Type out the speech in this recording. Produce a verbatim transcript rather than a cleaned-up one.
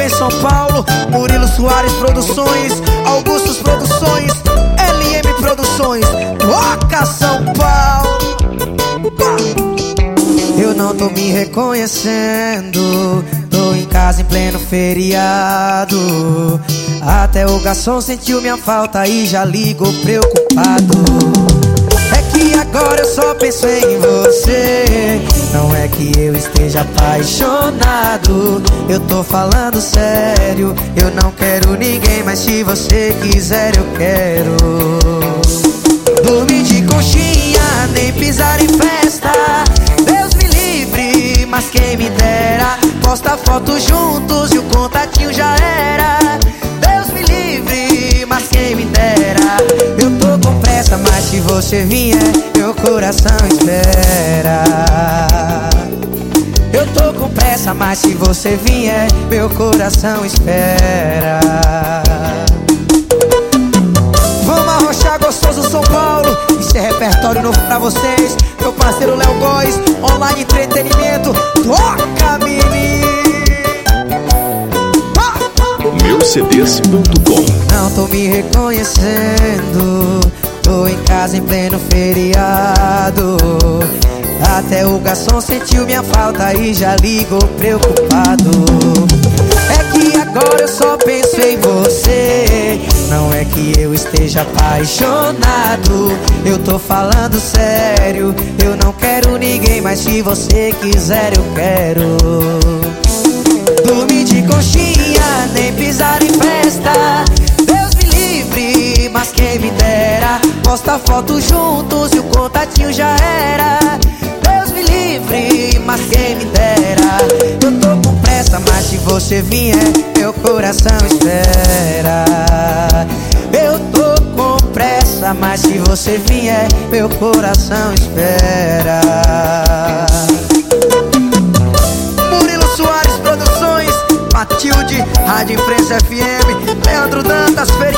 em São Paulo, Murilo Soares Produções, Augustus Produções, L M Produções, toca São Paulo. Eu não tô me reconhecendo, tô em casa em pleno feriado. Até o garçom sentiu minha falta e já ligou preocupado. É que agora eu só penso em você, não é que eu esteja apaixonado. Eu tô falando sério, eu não quero ninguém, mas se você quiser eu quero. Dormir de conchinha, nem pisar em festa, Deus me livre, mas quem me dera. Posta foto juntos e o contatinho já era. Deus me livre, mas quem me dera. Eu tô com pressa, mas se você vier, meu coração espera. Eu tô com pressa, mas se você vier, meu coração espera. Vamos arrochar gostoso São Paulo, isso é repertório novo pra vocês. Meu parceiro Léo Góes, online entretenimento, toca menino. meu c d s ponto com. Não tô me reconhecendo, tô em casa em pleno feriado. Até o garçom sentiu minha falta e já ligou preocupado. É que agora eu só penso em você, não é que eu esteja apaixonado. Eu tô falando sério, eu não quero ninguém, mas se você quiser eu quero. Dormir de conchinha, nem pisar em festa, Deus me livre, mas quem me dera. Posta foto juntos e o contatinho já era. Deus me livre, mas quem me dera. Eu tô com pressa, mas se você vier, meu coração espera. Eu tô com pressa, mas se você vier, meu coração espera. Murilo Soares Produções, Matilde, Rádio Imprensa F M, Leandro Dantas, Feri